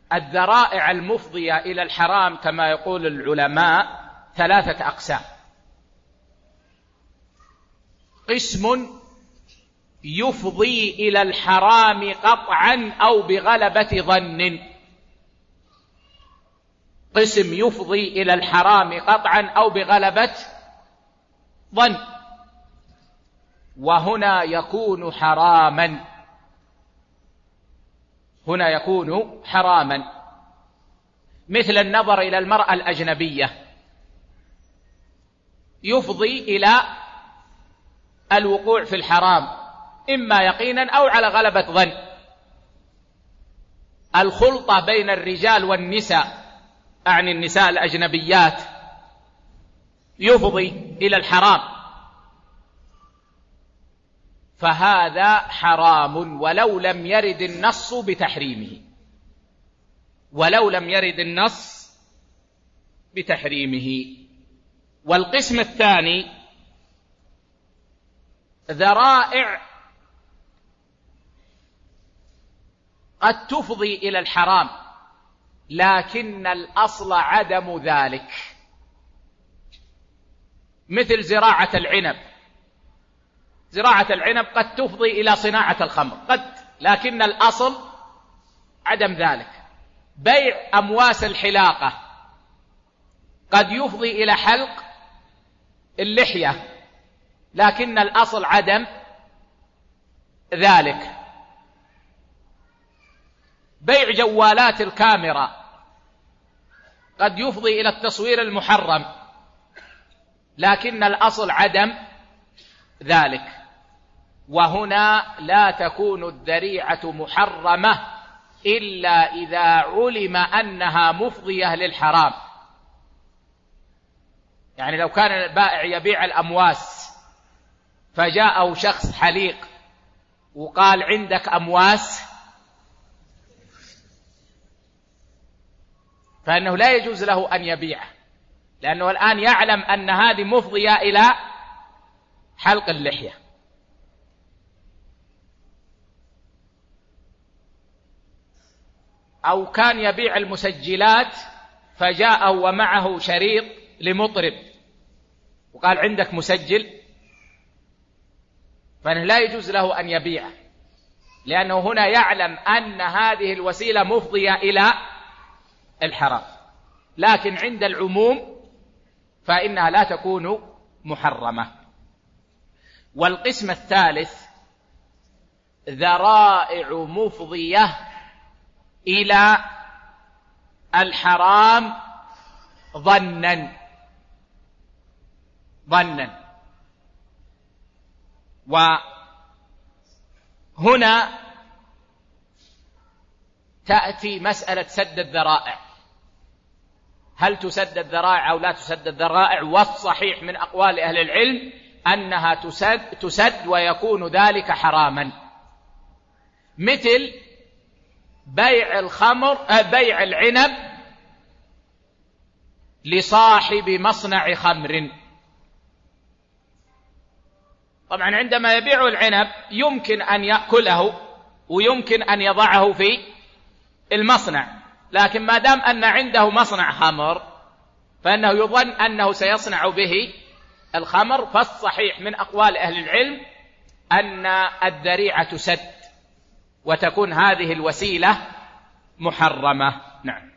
الذرائع المفضية إلى الحرام كما يقول العلماء 3 أقسام. قسم يفضي إلى الحرام قطعا أو بغلبة ظن، قسم يفضي إلى الحرام قطعا أو بغلبة ظن، وهنا يكون حراما، هنا يكون حراما، مثل النظر إلى المرأة الأجنبية يفضي إلى الوقوع في الحرام إما يقينا أو على غلبة ظن. الخلطة بين الرجال والنساء، أعني النساء الأجنبيات، يفضي إلى الحرام، فهذا حرام ولو لم يرد النص بتحريمه، ولو لم يرد النص بتحريمه. والقسم الثاني ذرائع قد تفضي إلى الحرام لكن الأصل عدم ذلك، مثل زراعة العنب. زراعة العنب قد تفضي إلى صناعة الخمر قد، لكن الأصل عدم ذلك. بيع أمواس الحلاقة قد يفضي إلى حلق اللحية لكن الأصل عدم ذلك. بيع جوالات الكاميرا قد يفضي إلى التصوير المحرم لكن الأصل عدم ذلك. وهنا لا تكون الذريعة محرمة إلا إذا علم أنها مفضية للحرام. يعني لو كان البائع يبيع الأمواس فجاءه شخص حليق وقال عندك أمواس، فإنه لا يجوز له أن يبيعه، لأنه الآن يعلم أن هذه مفضية إلى حلق اللحية. أو كان يبيع المسجلات فجاءه ومعه شريط لمطرب وقال عندك مسجل، فإنه لا يجوز له أن يبيعه، لأنه هنا يعلم أن هذه الوسيلة مفضية إلى الحرام. لكن عند العموم فإنها لا تكون محرمة. والقسم الثالث ذرائع مفضية إلى الحرام ظنا، وهنا تأتي مسألة سد الذرائع، هل تسد الذرائع أو لا تسد الذرائع؟ والصحيح من أقوال أهل العلم أنها تسد ويكون ذلك حراما، مثل بيع بيع العنب لصاحب مصنع خمر. طبعا عندما يبيع العنب يمكن أن يأكله ويمكن أن يضعه في المصنع، لكن ما دام أن عنده مصنع خمر فإنه يظن أنه سيصنع به الخمر. فالصحيح من أقوال أهل العلم أن الذريعة تسد وتكون هذه الوسيلة محرمة. نعم.